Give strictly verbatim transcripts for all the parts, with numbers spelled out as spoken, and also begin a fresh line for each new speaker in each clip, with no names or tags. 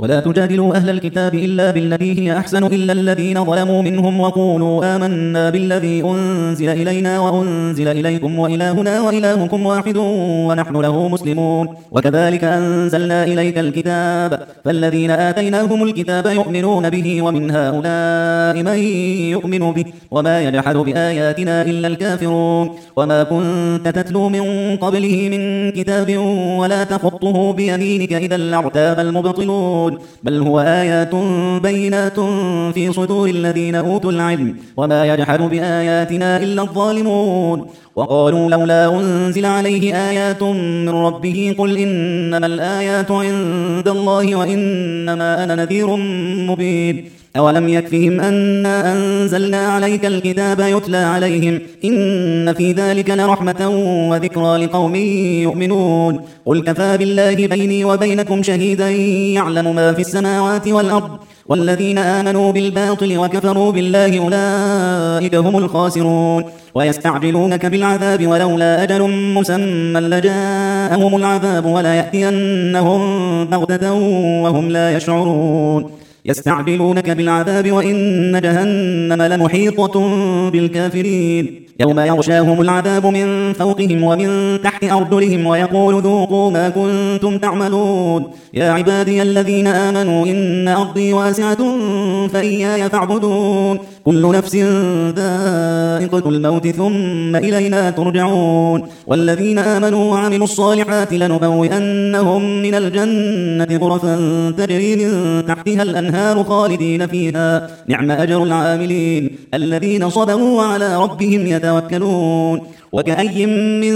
ولا تجادلوا أهل الكتاب إلا بالتي هي أحسن إلا الذين ظلموا منهم وقولوا آمنا بالذي أنزل إلينا وأنزل إليكم وإلهنا وإلهكم واحد ونحن له مسلمون. وكذلك أنزلنا إليك الكتاب فالذين آتيناهم الكتاب يؤمنون به ومن هؤلاء من يؤمن به وما يجحد بآياتنا إلا الكافرون. وما كنت تتلو من قبله من كتاب ولا تخطه بيمينك إذا لارتاب المبطلون، بل هو آيات بينات في صدور الذين أوتوا العلم وما يجحد بآياتنا إلا الظالمون. وقالوا لولا أنزل عليه آيات من ربه قل إنما الآيات عند الله وإنما أنا نذير مبين. أولم يكفهم أنا أنزلنا عليك الكتاب يتلى عليهم إن في ذلك لرحمة وذكرى لقوم يؤمنون. قل كفى بالله بيني وبينكم شهيدا يعلم ما في السماوات والأرض والذين آمنوا بالباطل وكفروا بالله أولئك هم الخاسرون. ويستعجلونك بالعذاب ولولا أجل مسمى لجاءهم العذاب ولا يأتينهم بغتة وهم لا يشعرون. يستعجلونك بالعذاب وإن جهنم لمحيطة بالكافرين. يوم يغشاهم العذاب من فوقهم ومن تحت أرجلهم ويقول ذوقوا ما كنتم تعملون. يا عبادي الذين آمنوا إن أرضي واسعة فإياي فاعبدون. كل نفس ذائقة الموت ثم إلينا ترجعون. والذين آمنوا وعملوا الصالحات لنبوئنهم من الجنة غرفا تجري من تحتها الأنهار خالدين فيها نعم أجر العاملين الذين صبروا وعلى ربهم يتوكلون. وكأي من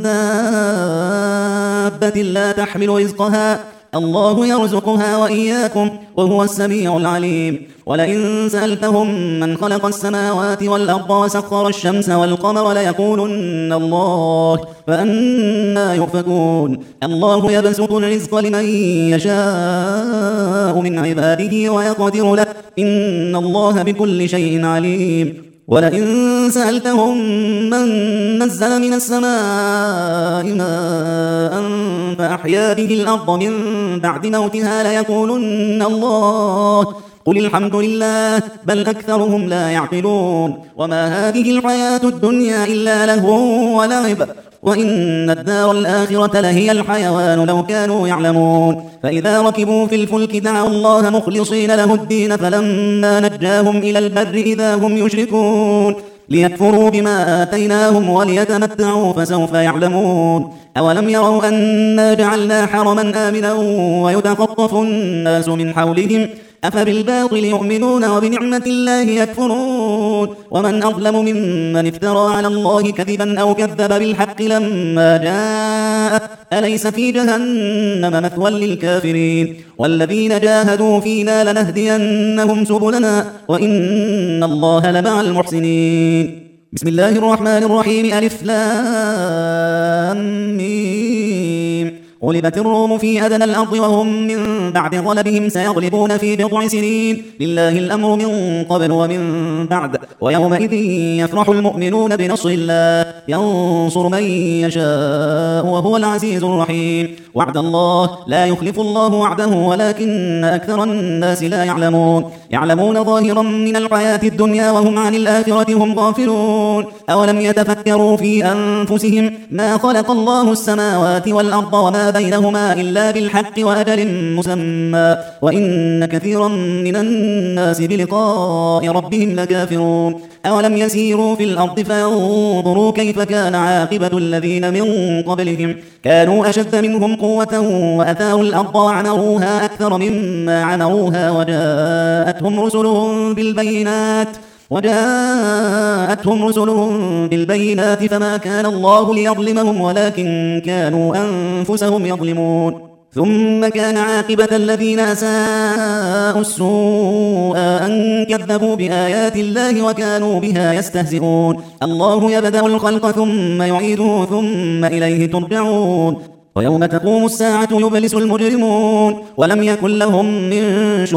دابة لا تحمل رزقها الله يرزقها وإياكم وهو السميع العليم. ولئن سألتهم من خلق السماوات والأرض وسخر الشمس والقمر ليقولن الله فأنى يؤفكون. الله يبسط الرزق لمن يشاء من عباده ويقدر له إن الله بكل شيء عليم. ولئن سألتهم من نزل من السماء ماء فأحيا به الأرض من بعد موتها ليقولن الله قل الحمد لله بل أكثرهم لا يعقلون. وما هذه الحياة الدنيا إلا لهو ولعب وإن الدار الآخرة لهي الحيوان لو كانوا يعلمون. فإذا ركبوا في الفلك دعوا الله مخلصين له الدين فلما نجاهم إلى البر إذا هم يشركون ليكفروا بما آتيناهم وليتمتعوا فسوف يعلمون. أولم يروا أنا جعلنا حرما آمنا ويتخطف الناس من حولهم أفبالباطل يؤمنون وبنعمة الله يكفرون. ومن أظلم ممن افترى على الله كذبا أو كذب بالحق لما جاء أليس في جهنم مثوى للكافرين. والذين جاهدوا فينا لنهدينهم سبلنا وإن الله لمع المحسنين. بسم الله الرحمن الرحيم ألف لام ميم. غلبت الروم في أدنى الأرض وهم من بعد غلبهم سيغلبون في بضع سنين لله الأمر من قبل ومن بعد ويومئذ يفرح المؤمنون بنصر الله ينصر من يشاء وهو العزيز الرحيم. وعد الله لا يخلف الله وعده ولكن أكثر الناس لا يعلمون. يعلمون ظاهرا من الحياة الدنيا وهم عن الآخرة هم غافلون. أولم يتفكروا في أنفسهم ما خلق الله السماوات والأرض وما بينهما إلا بالحق وأجل مسمى وإن كثيرا من الناس بلقاء ربهم لكافرون. أولم يسيروا في الأرض فينظروا كيف كان عاقبة الذين من قبلهم كانوا أشد منهم قوة وأثاروا الأرض وعمروها أكثر مما عمروها وجاءتهم رسلهم بالبينات وجاءتهم رسلهم بالبينات فما كان الله ليظلمهم ولكن كانوا أنفسهم يظلمون. ثم كان عاقبة الذين أساءوا السوء أن كذبوا بآيات الله وكانوا بها يستهزئون. الله يبدأ الخلق ثم يعيده ثم إليه ترجعون. ويوم تقوم الساعة يبلس المجرمون ولم يكن لهم من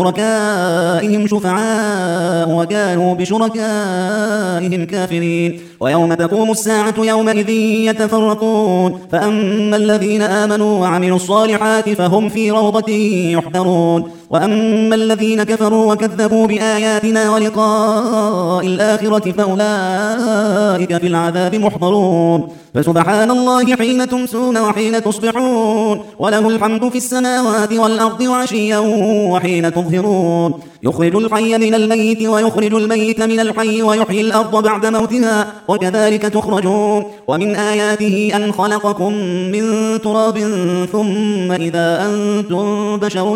شركائهم شفعاء وكانوا بشركائهم كافرين. ويوم تقوم الساعة يومئذ يتفرقون فأما الذين آمنوا وعملوا الصالحات فهم في روضة يحبرون وأما الذين كفروا وكذبوا بآياتنا ولقاء الآخرة فأولئك في العذاب محضرون فسبحان الله حين تمسون وحين تصبحون وله الحمد في السماوات والأرض وعشيا وحين تظهرون يخرج الحي من الميت ويخرج الميت من الحي ويحيي الأرض بعد موتها وكذلك تخرجون ومن آياته أن خلقكم من تراب ثم إذا أنتم بشر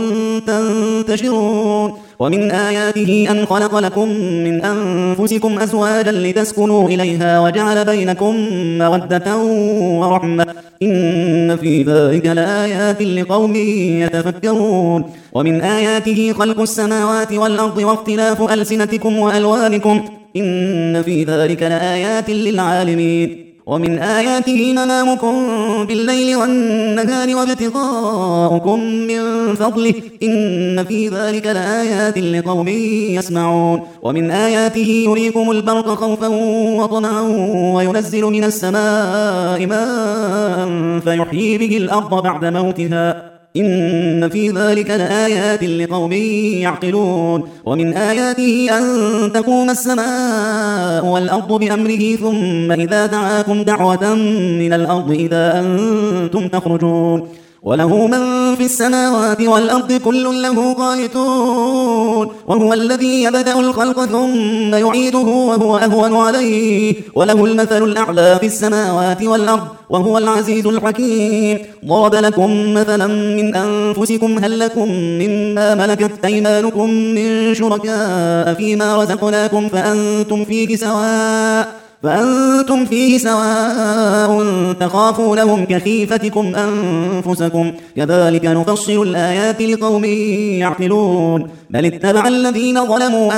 تنتشرون ومن آياته أن خلق لكم من أنفسكم أزواجا لتسكنوا إليها وجعل بينكم مودة ورحمة إن في ذلك لآيات لقوم يتفكرون ومن آياته خلق السماوات والأرض واختلاف ألسنتكم وألوانكم إن في ذلك لآيات للعالمين ومن آياته منامكم بالليل والنهار وابتغاؤكم من فضله إن في ذلك لآيات لقوم يسمعون ومن آياته يريكم البرق خوفا وطمعا وينزل من السماء ماء فيحيي به الأرض بعد موتها إن في ذلك لآيات لقوم يعقلون ومن آياته أن تقوم السماء والأرض بأمره ثم إذا دعاكم دعوة من الأرض إذا أنتم تخرجون وله من في السماوات والأرض كل له قانتون وهو الذي يبدأ الخلق ثم يعيده وهو أهون عليه وله المثل الأعلى في السماوات والأرض وهو العزيز الحكيم ضرب لكم مثلا من أنفسكم هل لكم مما ملكت أيمانكم من شركاء فيما رزقناكم فأنتم فيه سواء فأنتم فيه سواء تخافونهم كخيفتكم أنفسكم كذلك نفصل الآيات لقوم يعقلون بل اتبع الذين ظلموا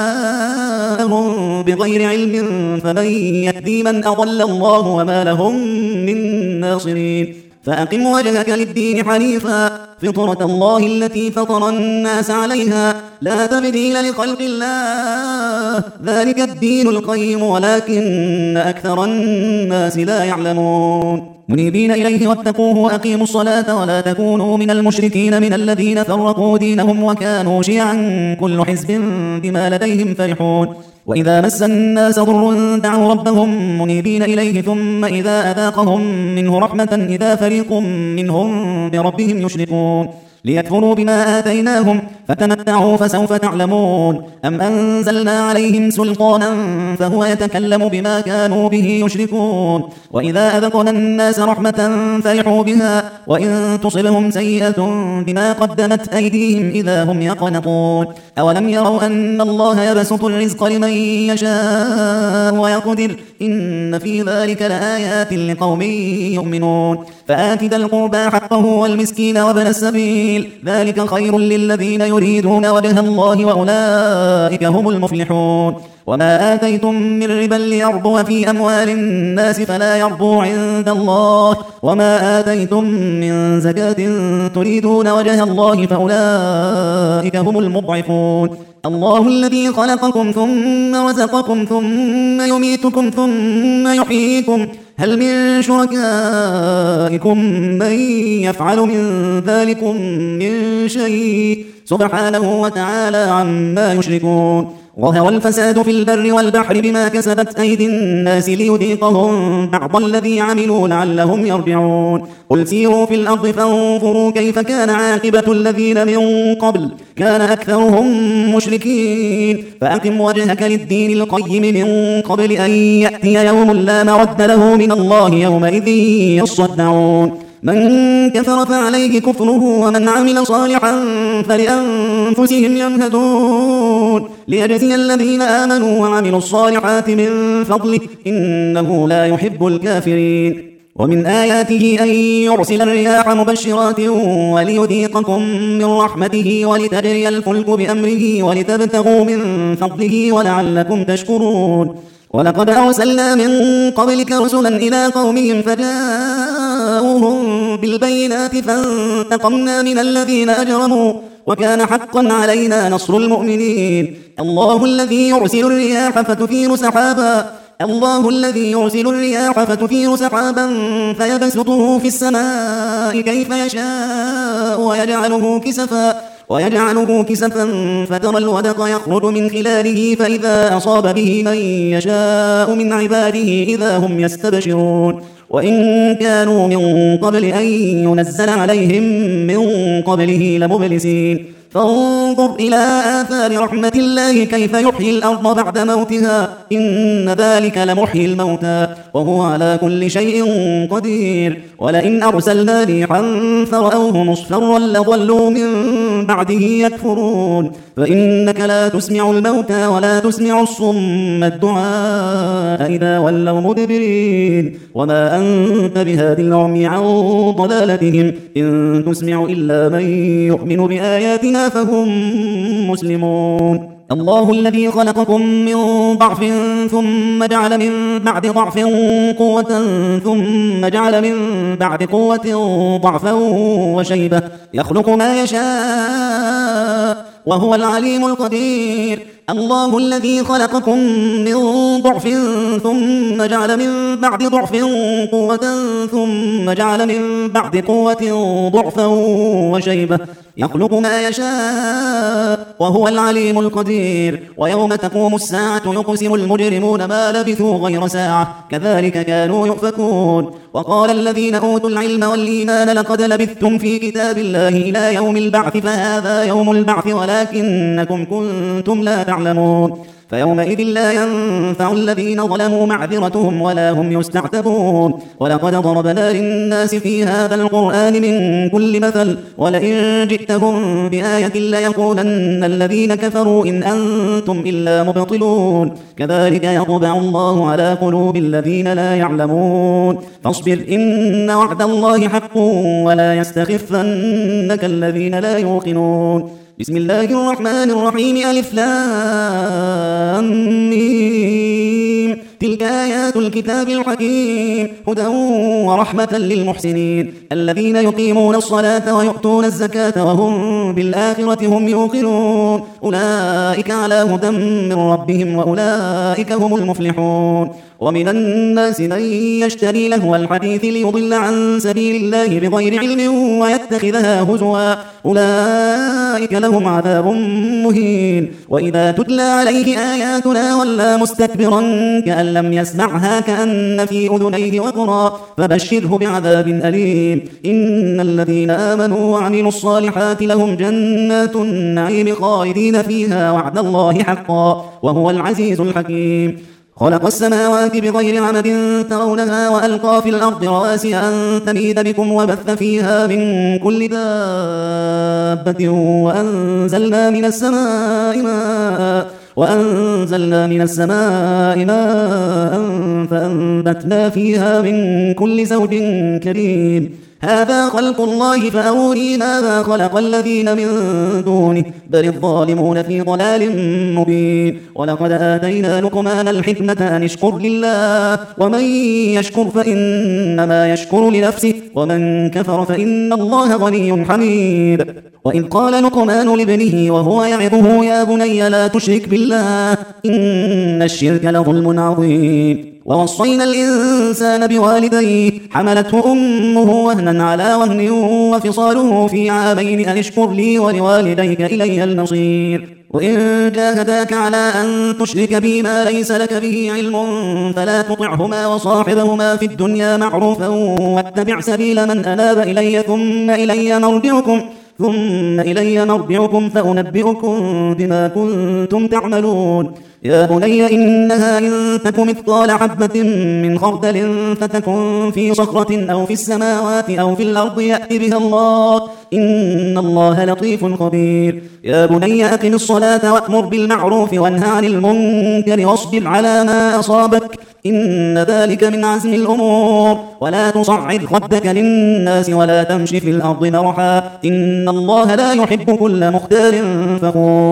أهواءهم بغير علم فمن يهدي من أضل الله وما لهم من ناصرين فأقم وجهك للدين حنيفا فطرة الله التي فطر الناس عليها لا تبديل لخلق الله ذلك الدين القيم ولكن أكثر الناس لا يعلمون منيبين إليه واتقوه وأقيموا الصلاة ولا تكونوا من المشركين من الذين فرقوا دينهم وكانوا شيعا كل حزب بما لديهم فرحون وإذا مس الناس ضر دعوا ربهم منيبين إليه ثم إذا أذاقهم منه رحمة إذا فريق منهم بربهم يشركون ليكفروا بما آتيناهم فتمتعوا فسوف تعلمون أم أنزلنا عليهم سلطانا فهو يتكلم بما كانوا به يشركون وإذا أذقنا الناس رحمة فرحوا بها وإن تصبهم سيئة بما قدمت أيديهم إذا هم يقنطون أولم يروا أن الله يبسط الرزق لمن يشاء ويقدر إن في ذلك لآيات لقوم يؤمنون فآت ذا القربى حقه والمسكين وابن السبيل ذلك خير للذين يريدون وجه الله وأولئك هم المفلحون وما آتيتم من ربا ليربو في أموال الناس فلا يربو عند الله وما آتيتم من زكاة تريدون وجه الله فأولئك هم المضعفون الله الذي خلقكم ثم رزقكم ثم يميتكم ثم يحييكم هل من شركائكم من يفعل من ذلكم من شيء سبحانه وتعالى عما يشركون ظهر الفساد في البر والبحر بما كسبت أيدي الناس ليذيقهم بعض الذي عملوا لعلهم يرجعون قل سيروا في الأرض فانظروا كيف كان عاقبة الذين من قبل كان أكثرهم مشركين فأقم وجهك للدين القيم من قبل أن يأتي يوم لا مرد له من الله يومئذ يصدعون من كفر فعليه كفره ومن عمل صالحا فلأنفسهم يمهدون ليجزي الذين آمنوا وعملوا الصالحات من فضله إنه لا يحب الكافرين ومن آياته أن يرسل الرياح مبشرات وليذيقكم من رحمته ولتجري الفلك بأمره ولتبتغوا من فضله ولعلكم تشكرون ولقد أرسلنا من قبلك رسلا إلى قومهم فجاءوهم بالبينات فانتقمنا من الذين أجرموا وكان حقا علينا نصر المؤمنين الله الذي يرسل الرياح فتثير سحابا الله الذي يرسل الرياح فتثير سحابا فيبسطه في السماء كيف يشاء ويجعله كسفا ويجعله كسفا فترى الودق يخرج من خلاله فإذا أصاب به من يشاء من عباده إذا هم يستبشرون وإن كانوا من قبل أن ينزل عليهم من قبله لمبلسين فانظر إلى آثار رحمة الله كيف يحيي الأرض بعد موتها إن ذلك لمحيي الموتى وهو على كل شيء قدير ولئن أرسلنا ريحا فرأوه مصفرا لظلوا من بعده يكفرون فإنك لا تسمع الموتى ولا تسمع الصم الدعاء إذا ولوا مدبرين وما أنت بهادي العمي عن ضلالتهم إن تسمع إلا من يؤمن بآياتنا فهم مسلمون الله الذي خلقكم من ضعف ثم جعل من بعد ضعف قوة ثم جعل من بعد قوة ضعفا وشيبة يخلق ما يشاء وهو العليم القدير الله الذي خلقكم من ضعف ثم جعل من بعد ضعف قوة ثم جعل من بعد قوة ضعفا وشيبة يخلق ما يشاء وهو العليم القدير ويوم تقوم الساعة يقسم المجرمون ما لبثوا غير ساعة كذلك كانوا يؤفكون وقال الذين أوتوا العلم والإيمان لقد لبثتم في كتاب الله إلى يوم البعث فهذا يوم البعث ولكنكم كنتم لا تعلمون فيومئذ لا ينفع الذين ظلموا معذرتهم ولا هم يستعتبون ولقد ضربنا للناس في هذا القرآن من كل مثل ولئن جئتهم بآية ليقولن الذين كفروا إن أنتم إلا مبطلون كذلك يطبع الله على قلوب الذين لا يعلمون فاصبر إن وعد الله حق ولا يستخفنك الذين لا يوقنون بسم الله الرحمن الرحيم ألف لام ميم تلك آيات الكتاب الحكيم هدى ورحمة للمحسنين الذين يقيمون الصلاة ويؤتون الزكاة وهم بالآخرة هم يوقنون أولئك على هدى من ربهم وأولئك هم المفلحون ومن الناس من يشتري لهو الحديث ليضل عن سبيل الله بغير علم ويتخذها هزوا أولئك لهم عذاب مهين وإذا تتلى عليه آياتنا ولى مستكبرا كأن لم يسمعها كأن في أذنيه وقرا فبشره بعذاب أليم إن الذين آمنوا وعملوا الصالحات لهم جنات النعيم خالدين فيها وعد الله حقا وهو العزيز الحكيم خلق السماوات بغير عمد ترونها وألقى في الأرض رواسي أن تميد بكم وبث فيها من كل دابة وأنزلنا من السماء ماء وأنزلنا من السماء ماء فأنبتنا فيها من كل زوج كريم هذا خلق الله فأروني ماذا خلق الذين من دونه بل الظالمون في ضلال مبين ولقد آتينا لقمان الحكمة أن اشكر لله ومن يشكر فإنما يشكر لنفسه ومن كفر فإن الله غني حميد وإذ قال لقمان لابنه وهو يعظه يا بني لا تشرك بالله إن الشرك لظلم عظيم ووصينا الإنسان بوالديه حملته أمه وهنا على وهن وفصاله في عامين أن اشكر لي ولوالديك إلي المصير وإن جاهداك على أن تشرك بي ما ليس لك به علم فلا تطعهما وصاحبهما في الدنيا معروفا واتبع سبيل من أناب إلي ثم إلي مرجعكم ثم إلي مرجعكم فأنبئكم بما كنتم تعملون يا بني إنها إن تك مثقال حبة من خردل فتكن في صخرة أو في السماوات أو في الأرض يأتي بها الله إن الله لطيف خبير يا بني أقم الصلاة وأمر بالمعروف وانه عن المنكر واصبر على ما أصابك إن ذلك من عزم الأمور ولا تصعد خدك للناس ولا تمشي في الأرض مرحا إن الله لا يحب كل مختال فخور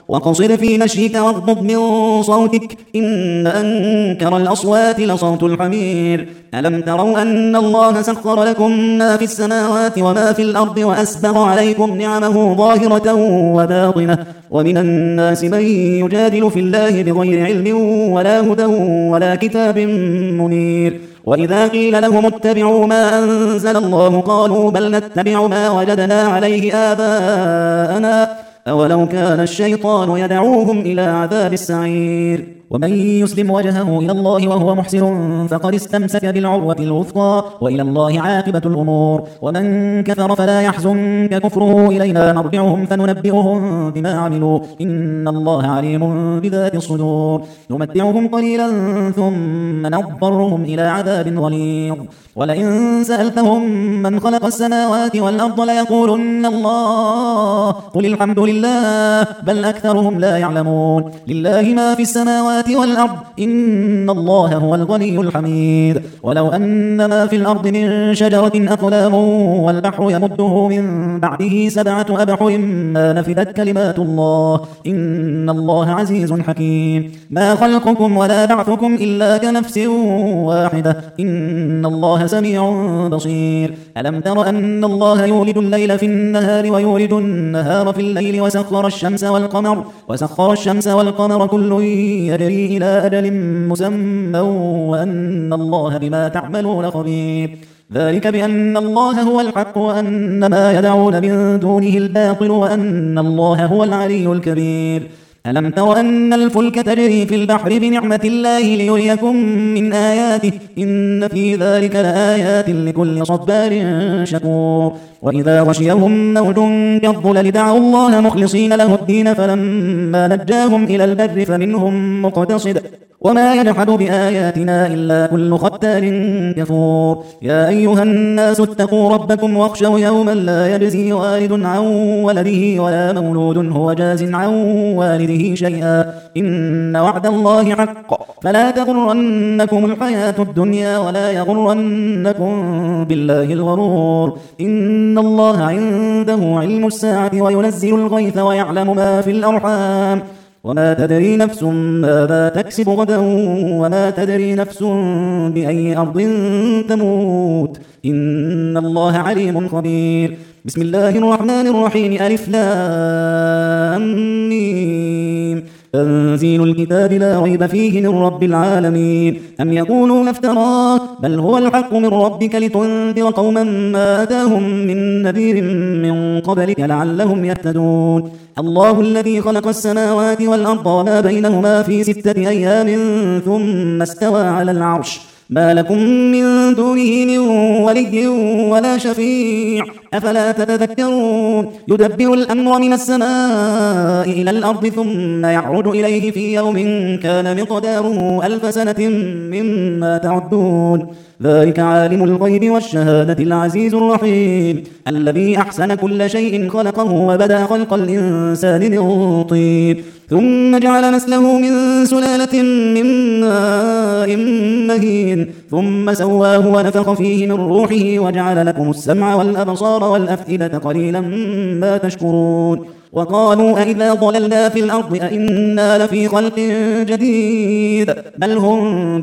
وقصر في مشيك واغضض من صوتك إن أنكر الأصوات لصوت الحمير ألم تروا أن الله سخر لكم ما في السماوات وما في الأرض وأسبغ عليكم نعمه ظاهرة وباطنة ومن الناس من يجادل في الله بغير علم ولا هدى ولا كتاب منير وإذا قيل لهم اتبعوا ما أنزل الله قالوا بل نتبع ما وجدنا عليه آباءنا أولو كان الشيطان يدعوهم إلى عذاب السعير ومن يسلم وجهه إلى الله وهو محسن فقد استمسك بالعروة الوثقى وإلى الله عاقبة الأمور ومن كفر فلا يحزنك كفره إلينا مرجعهم فننبئهم بما عملوا إن الله عليم بذات الصدور نمتعهم قليلا ثم نضطرهم إلى عذاب غليظ ولئن سألتهم من خلق السماوات والأرض ليقولن الله قل الحمد لله بل أكثرهم لا يعلمون لله ما في السماوات والأرض إن الله هو الغني الحميد ولو أن ما في الأرض من شجرة أقلام والبحر يمده من بعده سبعة أبحر ما نفدت كلمات الله إن الله عزيز حكيم ما خلقكم ولا بعثكم إلا كنفس واحدة إن الله سميع بصير ألم تر أن الله يولد الليل في النهار ويولد النهار في الليل وسخر الشمس والقمر وسخر الشمس والقمر كل يجري إلى أجل مسمى وأن الله بما تعملون خبير ذلك بأن الله هو الحق وأن ما يدعون من دونه الباطل وأن الله هو العلي الكبير ألم تر أن الفلك تجري في البحر بنعمة الله ليريكم من آياته إن في ذلك لآيات لكل صبار شكور وإذا غشيهم موج كالظلل دعوا الله مخلصين له الدين فلما نجاهم إلى البر فمنهم مقتصد وما يجحد بآياتنا إلا كل ختار كفور يا أيها الناس اتقوا ربكم واخشوا يوما لا يجزي والد عن ولده ولا مولود هو جاز عن والده شيئا إن وعد الله حق فلا تغرنكم الحياة الدنيا ولا يغرنكم بالله الغرور إن الله عنده علم الساعة وينزل الغيث ويعلم ما في الأرحام وما تدري نفس ماذا تكسب غدا وما تدري نفس بأي أرض تموت إن الله عليم خبير بسم الله الرحمن الرحيم ألف لام ميم تنزيل الكتاب لا ريب فيه من رب العالمين أم يقولون افتراه بل هو الحق من ربك لتنذر قوما ما أتاهم من نذير من قبلك لعلهم يهتدون الله الذي خلق السماوات والأرض وما بينهما في ستة أيام ثم استوى على العرش ما لكم من دونه من ولي ولا شفيع أفلا تتذكرون يدبر الأمر من السماء إلى الأرض ثم يعرج إليه في يوم كان مقداره ألف سنة مما تعدون ذلك عالم الغيب والشهادة العزيز الرحيم الذي أحسن كل شيء خلقه وبدأ خلق الإنسان من طين ثم جعل نسله من سلالة من ماء مهين ثم سواه ونفخ فيه من روحه وجعل لكم السمع والأبصار والأفئدة قليلا ما تشكرون وقالوا أئذا ضللنا في الأرض أئنا لفي خلق جديد بل هم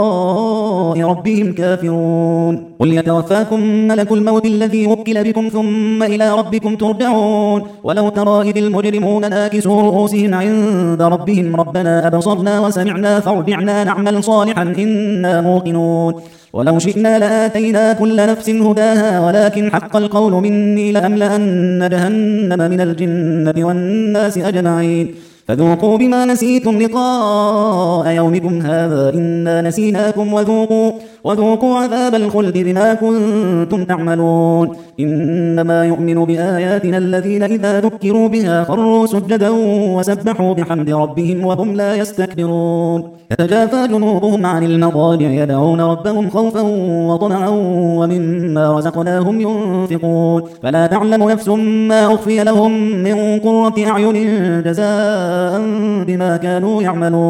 بلقاء ربهم كافرون قل يتوفاكم ملك الموت الذي وكل بكم ثم إلى ربكم ترجعون ولو ترى إذ المجرمون ناكسوا رؤوسهم عند ربهم ربنا أبصرنا وسمعنا فارجعنا نعمل صالحا إنا موقنون ولو شئنا لآتينا كل نفس هداها ولكن حق القول مني لأملأن جهنم من الجنة والناس أجمعين فذوقوا بما نسيتم لقاء يومكم هذا إنا نسيناكم وذوقوا, وذوقوا عذاب الخلد بما كنتم تعملون إنما يؤمن بآياتنا الذين إذا ذكروا بها خروا سجدا وسبحوا بحمد ربهم وهم لا يستكبرون يتجافى جنوبهم عن المضاجع يدعون ربهم خوفا وطمعا ومما رزقناهم ينفقون فلا تعلم نفس ما أخفي لهم من قرة أعين جزاء بما كانوا يعملون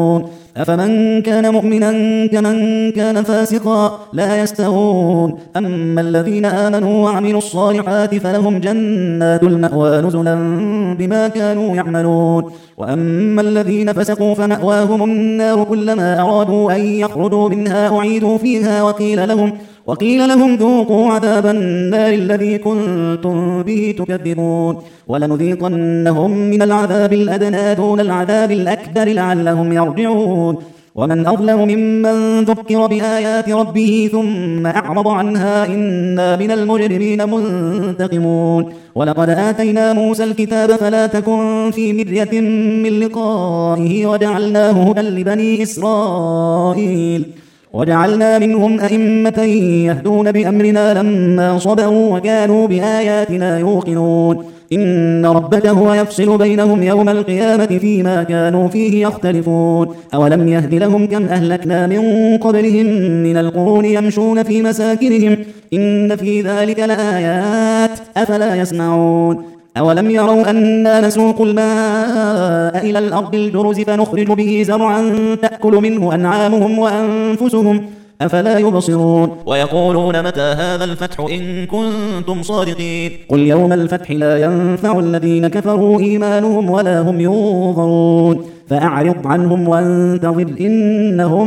أفمن كان مؤمنا كمن كان فاسقا لا يستوون أما الذين آمنوا وعملوا الصالحات فلهم جنات المأوى نزلا بما كانوا يعملون وأما الذين فسقوا فمأواهم النار كلما أرادوا أن يخرجوا منها أعيدوا فيها وقيل لهم وقيل لهم ذوقوا عذاب النار الذي كنتم به تكذبون ولنذيقنهم من العذاب الأدنى دون العذاب الأكبر لعلهم يرجعون ومن أظلم ممن ذكر بآيات ربه ثم أعرض عنها إنا من المجرمين منتقمون ولقد آتينا موسى الكتاب فلا تكن في مرية من لقائه وجعلناه هدى لبني إسرائيل وجعلنا منهم أئمة يهدون بأمرنا لما صبروا وكانوا بآياتنا يوقنون إن ربك هو يفصل بينهم يوم القيامة فيما كانوا فيه يختلفون أولم يهد لهم كم أهلكنا من قبلهم من القرون يمشون في مساكنهم إن في ذلك لآيات أفلا يسمعون أولم يروا أنا نسوق الماء إلى الأرض الجرز فنخرج به زرعا تأكل منه أنعامهم وأنفسهم أفلا يبصرون ويقولون متى هذا الفتح إن كنتم صادقين قل يوم الفتح لا ينفع الذين كفروا إيمانهم ولا هم ينظرون فأعرض عنهم وانتظر إنهم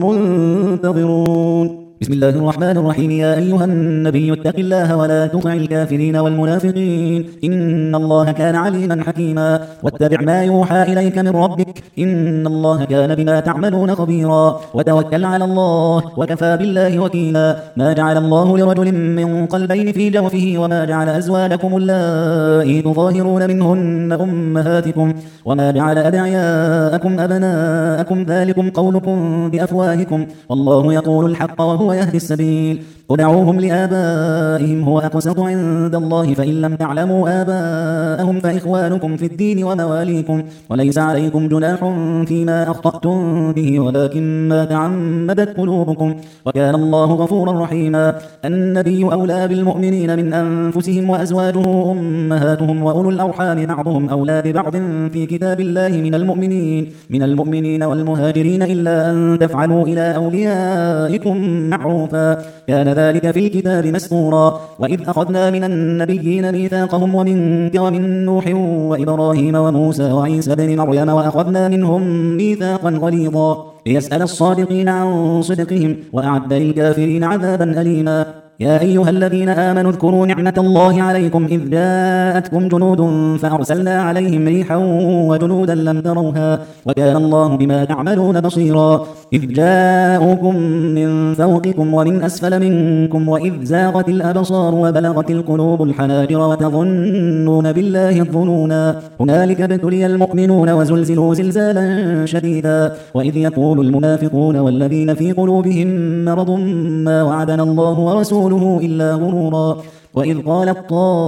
منتظرون بسم الله الرحمن الرحيم يا أيها النبي اتق الله ولا تطع الكافرين والمنافقين إن الله كان عليما حكيما واتبع ما يوحى إليك من ربك إن الله كان بما تعملون خبيرا وتوكل على الله وكفى بالله وكيلا ما جعل الله لرجل من قلبين في جوفه وما جعل أزواجكم اللائي تظاهرون منهن أمهاتكم وما جعل أدعياءكم أبناءكم ذلكم قولكم بأفواهكم والله يقول الحق وهو يهدي السبيل ادعوهم لآبائهم هو أقسط عند الله فإن لم تعلموا آباءهم فإخوانكم في الدين ومواليكم وليس عليكم جناح فيما أخطأتم به ولكن ما تعمدت قلوبكم وكان الله غفورا رحيما النبي أولى بالمؤمنين من أنفسهم وأزواجه أمهاتهم وأولو الأرحام بعضهم أولى ببعض في كتاب الله من المؤمنين من المؤمنين والمهاجرين إلا أن تفعلوا إلى أوليائكم معروفا كان ذلك في الكتاب مسطورا وإذ أخذنا من النبيين ميثاقهم ومنك ومن نوح وإبراهيم وموسى وعيسى بن مريم وأخذنا منهم ميثاقا غليظا ليسأل الصادقين عن صدقهم وأعد للكافرين عذابا أليما يا أيها الذين آمنوا اذكروا نعمة الله عليكم إذ جاءتكم جنود فأرسلنا عليهم ريحا وجنودا لم تروها وكان الله بما تعملون بصيرا إذ جاءوكم من فوقكم ومن أسفل منكم وإذ زاغت الأبصار وبلغت القلوب الحناجر وتظنون بالله الظنونا هنالك ابتلي المؤمنون وزلزلوا زلزالا شديدا وإذ يقول المنافقون والذين في قلوبهم مرض ما وعدنا الله ورسوله إلا غرورا وإذ قالت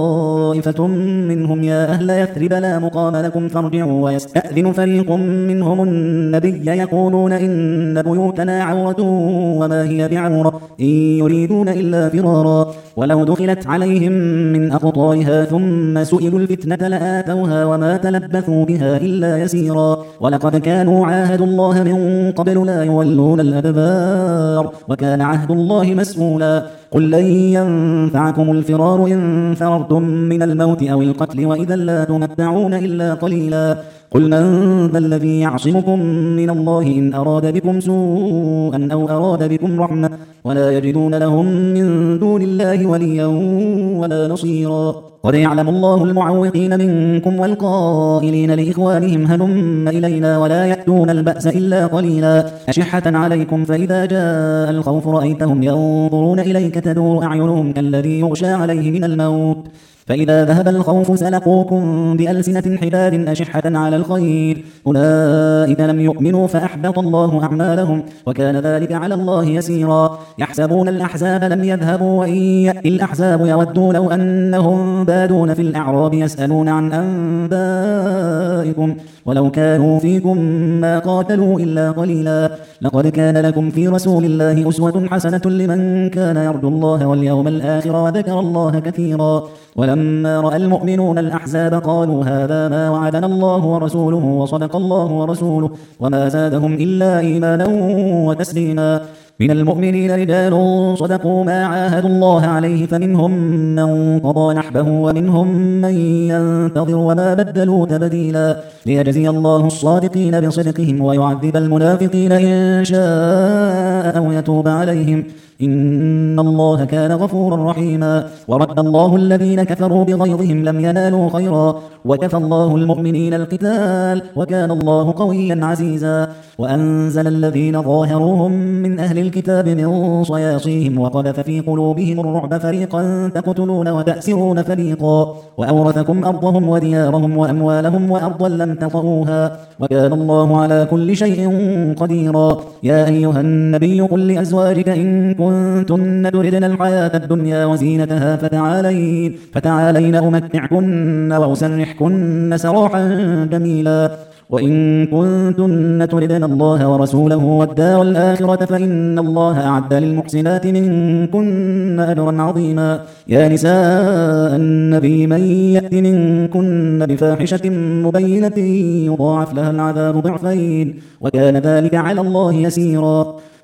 طائفة منهم يا أهل يثرب لا مقام لكم فارجعوا ويستأذن فريق منهم النبي يقولون إن بيوتنا عورة وما هي بعورة إن يريدون إلا فرارا ولو دخلت عليهم من أقطارها ثم سئلوا الفتنة لآتوها وما تلبثوا بها إلا يسيرا ولقد كانوا عاهدوا الله من قبل لا يولون الأدبار وكان عهد الله مسؤولا قل لن ينفعكم الفرار إن فررتم من الموت أو القتل وإذا لا تمتعون إلا قليلا قل من ذا الذي يعصمكم من الله إن أراد بكم سوءا أو أراد بكم رحمة ولا يجدون لهم من دون الله وليا ولا نصيرا قد يعلم الله المعوقين منكم والقائلين لإخوانهم هلم إلينا ولا يأتون البأس إلا قليلا أشحة عليكم فإذا جاء الخوف رأيتهم ينظرون إليك تدور أعينهم كالذي يغشى عليه من الموت فإذا ذهب الخوف سلقوكم بألسنة حداد أشحة على الخير أولئك لم يؤمنوا فأحبط الله أعمالهم وكان ذلك على الله يسيرا يحسبون الأحزاب لم يذهبوا وإن يأتي الأحزاب يودوا لو أنهم بادون في الأعراب يسألون عن أنبائكم ولو كانوا فيكم ما قاتلوا إلا قليلا لقد كان لكم في رسول الله أسوة حسنة لمن كان يرجو الله واليوم الآخر وذكر الله كثيرا ولما رأى المؤمنون الأحزاب قالوا هذا ما وعدنا الله ورسوله وصدق الله ورسوله وما زادهم إلا إيمانا وتسليما. من المؤمنين رجال صدقوا ما عاهدوا الله عليه فمنهم من قضى نحبه ومنهم من ينتظر وما بدلوا تبديلا، ليجزي الله الصادقين بصدقهم ويعذب المنافقين إن شاء أو يتوب عليهم إن الله كان غفورا رحيما. ورد الله الذين كفروا بغيظهم لم ينالوا خيرا وكفى الله المؤمنين القتال وكان الله قويا عزيزا. وأنزل الذين ظاهروهم من أهل الكتاب من صياصيهم وقذف في قلوبهم الرعب فريقا تقتلون وتأسرون فريقا وأورثكم أرضهم وديارهم وأموالهم وأرضا لم تطئوها وكان الله على كل شيء قديرا. يا أيها النبي قل لأزواجك إن كنتن تردن الحياة الدنيا وزينتها فتعالين, فتعالين أمتعكن وأسرحكن سراحا جميلا. وإن كنتن تردن الله ورسوله والدار الآخرة فإن الله أعد للمحسنات منكن أجرا عظيما. يا نساء النبي من يأت منكن بفاحشة مبينة يضاعف لها العذاب ضعفين وكان ذلك على الله يسيرا.